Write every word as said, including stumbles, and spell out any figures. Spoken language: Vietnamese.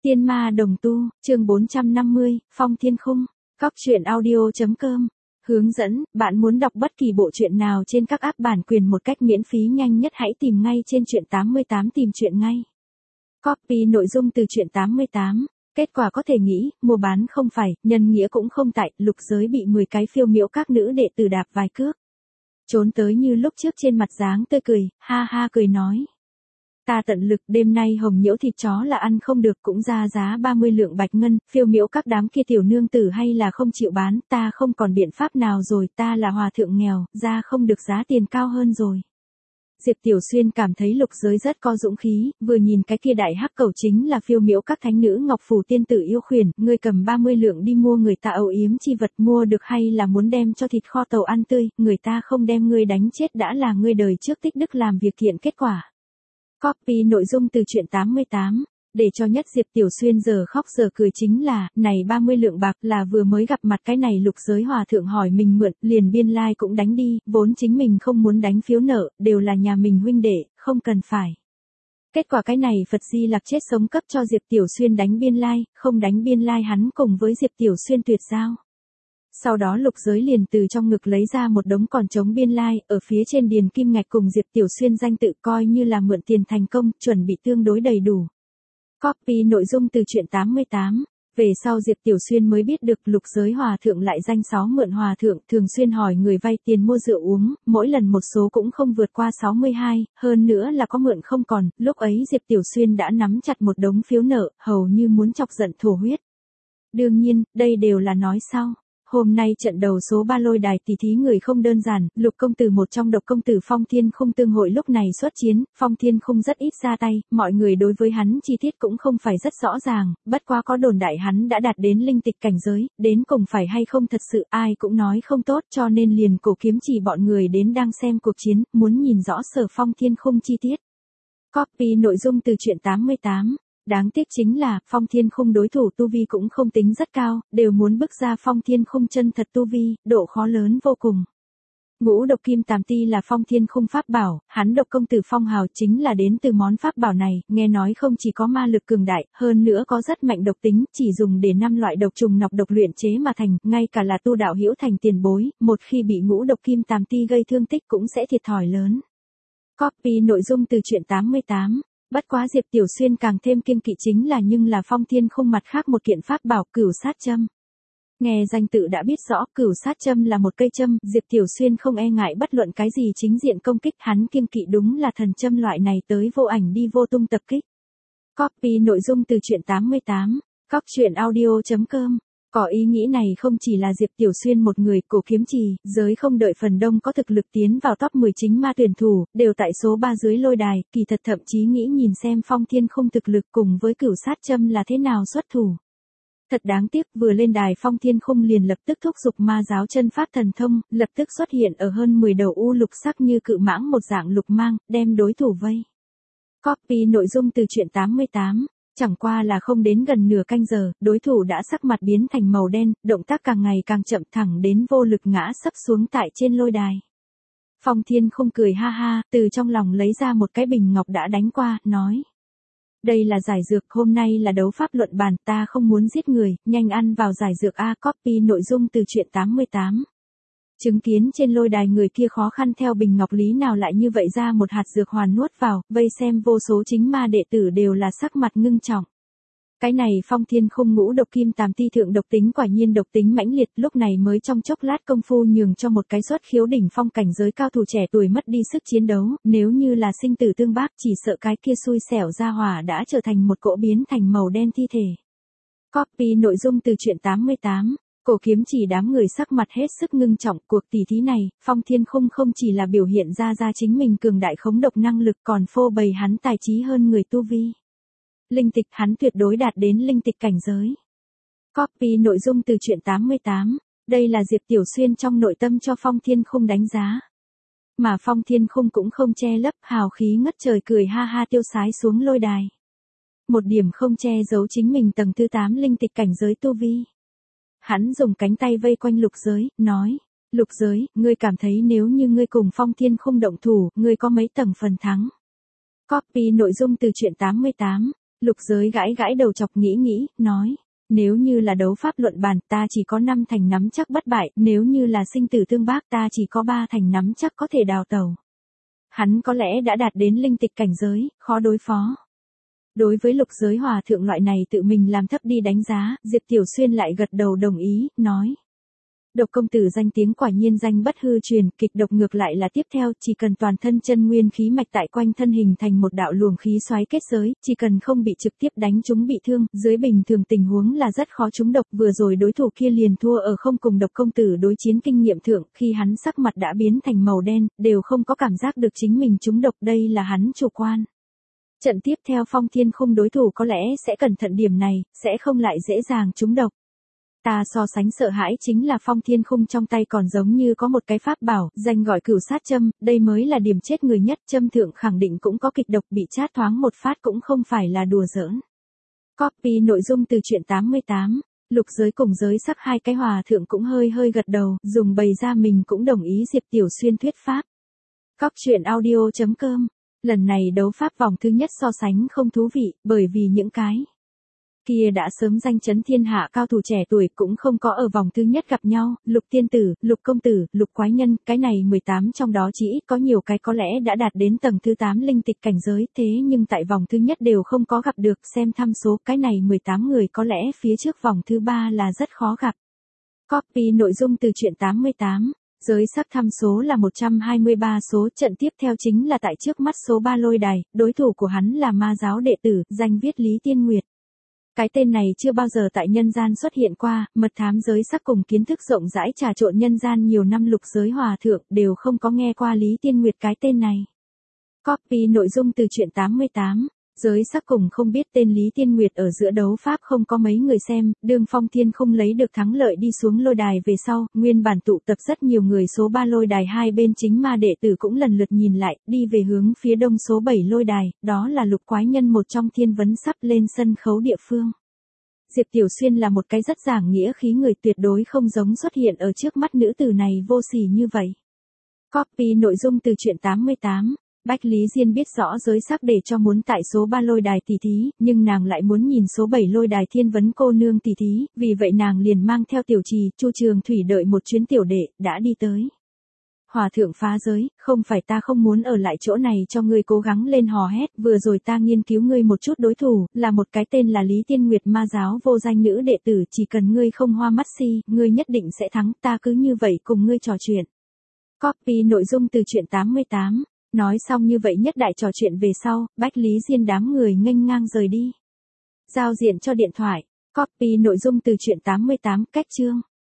Tiên ma đồng tu, chương bốn trăm năm mươi, Phong Thiên Khung. Cóc truyện audio.com. Hướng dẫn, bạn muốn đọc bất kỳ bộ truyện nào trên các app bản quyền một cách miễn phí nhanh nhất hãy tìm ngay trên truyện tám mươi tám tìm truyện ngay. Copy nội dung từ truyện tám mươi tám. Kết quả có thể nghĩ, mua bán không phải, nhân nghĩa cũng không tại, lục giới bị mười cái phiêu miễu các nữ đệ tử đạp vài cước. Trốn tới như lúc trước trên mặt dáng tươi cười, ha ha cười nói. Ta tận lực đêm nay hồng nhiễu thịt chó là ăn không được cũng ra giá ba mươi lượng bạch ngân, phiêu miễu các đám kia tiểu nương tử hay là không chịu bán, ta không còn biện pháp nào rồi, ta là hòa thượng nghèo, ra không được giá tiền cao hơn rồi. Diệp Tiểu Xuyên cảm thấy lục giới rất có dũng khí, vừa nhìn cái kia đại hắc cầu chính là phiêu miễu các thánh nữ ngọc phù tiên tử yêu khuyển, ngươi cầm ba mươi lượng đi mua người ta âu yếm chi vật mua được hay là muốn đem cho thịt kho tàu ăn tươi, người ta không đem ngươi đánh chết đã là ngươi đời trước tích đức làm việc thiện kết quả. Copy nội dung từ truyện tám mươi tám, để cho nhất Diệp Tiểu Xuyên giờ khóc giờ cười chính là, này ba mươi lượng bạc là vừa mới gặp mặt cái này lục giới hòa thượng hỏi mình mượn, liền biên lai like cũng đánh đi, vốn chính mình không muốn đánh phiếu nợ, đều là nhà mình huynh đệ, không cần phải. Kết quả cái này Phật Di Lặc chết sống cấp cho Diệp Tiểu Xuyên đánh biên lai, like, không đánh biên lai like hắn cùng với Diệp Tiểu Xuyên tuyệt giao. Sau đó lục giới liền từ trong ngực lấy ra một đống còn trống biên lai, like, ở phía trên điền kim ngạch cùng Diệp Tiểu Xuyên danh tự coi như là mượn tiền thành công, chuẩn bị tương đối đầy đủ. Copy nội dung từ truyện tám mươi tám. Về sau Diệp Tiểu Xuyên mới biết được lục giới hòa thượng lại danh sáu mượn hòa thượng, thường xuyên hỏi người vay tiền mua rượu uống, mỗi lần một số cũng không vượt qua sáu mươi hai, hơn nữa là có mượn không còn, lúc ấy Diệp Tiểu Xuyên đã nắm chặt một đống phiếu nợ, hầu như muốn chọc giận thổ huyết. Đương nhiên, đây đều là nói sau. Hôm nay trận đầu số ba lôi đài tỷ thí người không đơn giản, lục công tử một trong độc công tử Phong Thiên Khung tương hội lúc này xuất chiến, Phong Thiên Khung rất ít ra tay, mọi người đối với hắn chi tiết cũng không phải rất rõ ràng, bất quá có đồn đại hắn đã đạt đến linh tịch cảnh giới, đến cùng phải hay không thật sự ai cũng nói không tốt cho nên liền cổ kiếm chỉ bọn người đến đang xem cuộc chiến, muốn nhìn rõ sở Phong Thiên Khung chi tiết. Copy nội dung từ truyện tám mươi tám. Đáng tiếc chính là, Phong Thiên Khung đối thủ tu vi cũng không tính rất cao, đều muốn bước ra Phong Thiên Khung chân thật tu vi, độ khó lớn vô cùng. Ngũ độc kim tàm ti là Phong Thiên Khung pháp bảo, hắn độc công tử Phong Hào chính là đến từ món pháp bảo này, nghe nói không chỉ có ma lực cường đại, hơn nữa có rất mạnh độc tính, chỉ dùng để năm loại độc trùng nọc độc luyện chế mà thành, ngay cả là tu đạo hữu thành tiền bối, một khi bị ngũ độc kim tàm ti gây thương tích cũng sẽ thiệt thòi lớn. Copy nội dung từ truyện tám mươi tám. Bất quá Diệp Tiểu Xuyên càng thêm kiêng kỵ chính là nhưng là Phong Thiên Khung mặt khác một kiện pháp bảo cửu sát châm. Nghe danh tự đã biết rõ cửu sát châm là một cây châm, Diệp Tiểu Xuyên không e ngại bất luận cái gì chính diện công kích, hắn kiêng kỵ đúng là thần châm loại này tới vô ảnh đi vô tung tập kích. Copy nội dung từ truyện tám mươi tám, cóc truyện audio.com. Có ý nghĩ này không chỉ là Diệp Tiểu Xuyên một người, cổ kiếm trì, giới không đợi phần đông có thực lực tiến vào top mười chính ma tuyển thủ, đều tại số ba dưới lôi đài, kỳ thật thậm chí nghĩ nhìn xem Phong Thiên Khung thực lực cùng với cửu sát châm là thế nào xuất thủ. Thật đáng tiếc vừa lên đài Phong Thiên Khung liền lập tức thúc giục ma giáo chân pháp thần thông, lập tức xuất hiện ở hơn mười đầu u lục sắc như cự mãng một dạng lục mang, đem đối thủ vây. Copy nội dung từ truyện tám mươi tám. Chẳng qua là không đến gần nửa canh giờ, đối thủ đã sắc mặt biến thành màu đen, động tác càng ngày càng chậm thẳng đến vô lực ngã sấp xuống tại trên lôi đài. Phong Thiên Khung cười ha ha, từ trong lòng lấy ra một cái bình ngọc đã đánh qua, nói. Đây là giải dược, hôm nay là đấu pháp luận bàn, ta không muốn giết người, nhanh ăn vào giải dược A. Copy nội dung từ truyện tám mươi tám. Chứng kiến trên lôi đài người kia khó khăn theo bình ngọc lý nào lại như vậy ra một hạt dược hoàn nuốt vào, vây xem vô số chính ma đệ tử đều là sắc mặt ngưng trọng. Cái này Phong Thiên Khung ngũ độc kim tàm ti thượng độc tính quả nhiên độc tính mãnh liệt, lúc này mới trong chốc lát công phu nhường cho một cái xuất khiếu đỉnh phong cảnh giới cao thủ trẻ tuổi mất đi sức chiến đấu, nếu như là sinh tử tương bác chỉ sợ cái kia xui xẻo ra hỏa đã trở thành một cỗ biến thành màu đen thi thể. Copy nội dung từ truyện tám mươi tám. Cổ kiếm chỉ đám người sắc mặt hết sức ngưng trọng, cuộc tỷ thí này, Phong Thiên Khung không chỉ là biểu hiện ra ra chính mình cường đại khống độc năng lực còn phô bày hắn tài trí hơn người tu vi. Linh tịch hắn tuyệt đối đạt đến linh tịch cảnh giới. Copy nội dung từ truyện tám mươi tám, đây là Diệp Tiểu Xuyên trong nội tâm cho Phong Thiên Khung đánh giá. Mà Phong Thiên Khung cũng không che lấp hào khí ngất trời cười ha ha tiêu sái xuống lôi đài. Một điểm không che giấu chính mình tầng thứ tám linh tịch cảnh giới tu vi. Hắn dùng cánh tay vây quanh lục giới, nói, lục giới, ngươi cảm thấy nếu như ngươi cùng Phong Thiên Khung động thủ, ngươi có mấy tầng phần thắng. Copy nội dung từ truyện tám mươi tám, Lục Giới gãi gãi đầu chọc nghĩ nghĩ, nói. Nếu như là đấu pháp luận bàn ta chỉ có năm thành nắm chắc bất bại, nếu như là sinh tử tương bác ta chỉ có ba thành nắm chắc có thể đào tẩu. Hắn có lẽ đã đạt đến linh tịch cảnh giới, khó đối phó. Đối với Lục Giới hòa thượng loại này tự mình làm thấp đi đánh giá, Diệp Tiểu Xuyên lại gật đầu đồng ý, nói. Độc công tử danh tiếng quả nhiên danh bất hư truyền, kịch độc ngược lại là tiếp theo, chỉ cần toàn thân chân nguyên khí mạch tại quanh thân hình thành một đạo luồng khí xoáy kết giới, chỉ cần không bị trực tiếp đánh trúng bị thương, dưới bình thường tình huống là rất khó trúng độc, vừa rồi đối thủ kia liền thua ở không cùng độc công tử đối chiến kinh nghiệm thượng, khi hắn sắc mặt đã biến thành màu đen, đều không có cảm giác được chính mình trúng độc, đây là hắn chủ quan. Trận tiếp theo Phong Thiên Khung đối thủ có lẽ sẽ cẩn thận điểm này, sẽ không lại dễ dàng trúng độc. Ta so sánh sợ hãi chính là Phong Thiên Khung trong tay còn giống như có một cái pháp bảo, danh gọi cửu sát châm, đây mới là điểm chết người nhất, châm thượng khẳng định cũng có kịch độc, bị chát thoáng một phát cũng không phải là đùa giỡn. Copy nội dung từ truyện tám mươi tám, Lục Giới cùng Giới Sắc hai cái hòa thượng cũng hơi hơi gật đầu, dùng bày ra mình cũng đồng ý Diệp Tiểu Xuyên thuyết pháp. Cóc truyện audio chấm com. Lần này đấu pháp vòng thứ nhất so sánh không thú vị, bởi vì những cái kia đã sớm danh chấn thiên hạ cao thủ trẻ tuổi cũng không có ở vòng thứ nhất gặp nhau, Lục Tiên Tử, Lục Công Tử, Lục Quái Nhân, cái này mười tám trong đó chỉ ít có nhiều cái có lẽ đã đạt đến tầng thứ tám linh tịch cảnh giới, thế nhưng tại vòng thứ nhất đều không có gặp được, xem thăm số, cái này mười tám người có lẽ phía trước vòng thứ ba là rất khó gặp. Copy nội dung từ truyện tám mươi tám. Giới Sắc thăm số là một trăm hai mươi ba số, trận tiếp theo chính là tại trước mắt số ba lôi đài, đối thủ của hắn là ma giáo đệ tử, danh viết Lý Tiên Nguyệt. Cái tên này chưa bao giờ tại nhân gian xuất hiện qua, mật thám Giới Sắc cùng kiến thức rộng rãi trà trộn nhân gian nhiều năm Lục Giới hòa thượng đều không có nghe qua Lý Tiên Nguyệt cái tên này. Copy nội dung từ truyện tám mươi tám. Giới Sắc cùng không biết tên Lý Tiên Nguyệt ở giữa đấu pháp không có mấy người xem, đương Phong Thiên không lấy được thắng lợi đi xuống lôi đài về sau, nguyên bản tụ tập rất nhiều người số ba lôi đài hai bên chính ma đệ tử cũng lần lượt nhìn lại, đi về hướng phía đông số bảy lôi đài, đó là Lục Quái Nhân một trong thiên vấn sắp lên sân khấu địa phương. Diệp Tiểu Xuyên là một cái rất giảng nghĩa khí người, tuyệt đối không giống xuất hiện ở trước mắt nữ tử này vô sỉ như vậy. Copy nội dung từ truyện tám mươi tám. Bách Lý Diên biết rõ Giới Sắc để cho muốn tại số ba lôi đài tỷ thí, nhưng nàng lại muốn nhìn số bảy lôi đài thiên vấn cô nương tỷ thí, vì vậy nàng liền mang theo Tiểu Trì, Chu Trường Thủy đợi một chuyến tiểu đệ, đã đi tới. Hòa thượng phá giới, không phải ta không muốn ở lại chỗ này cho ngươi cố gắng lên hò hét, vừa rồi ta nghiên cứu ngươi một chút đối thủ, là một cái tên là Lý Tiên Nguyệt ma giáo vô danh nữ đệ tử, chỉ cần ngươi không hoa mắt si, ngươi nhất định sẽ thắng, ta cứ như vậy cùng ngươi trò chuyện. Copy nội dung từ truyện tám mươi tám. Nói xong như vậy nhất đại trò chuyện về sau, Bách Lý Diên đám người nghênh ngang rời đi. Giao diện cho điện thoại. Copy nội dung từ truyện tám mươi tám, cách chương.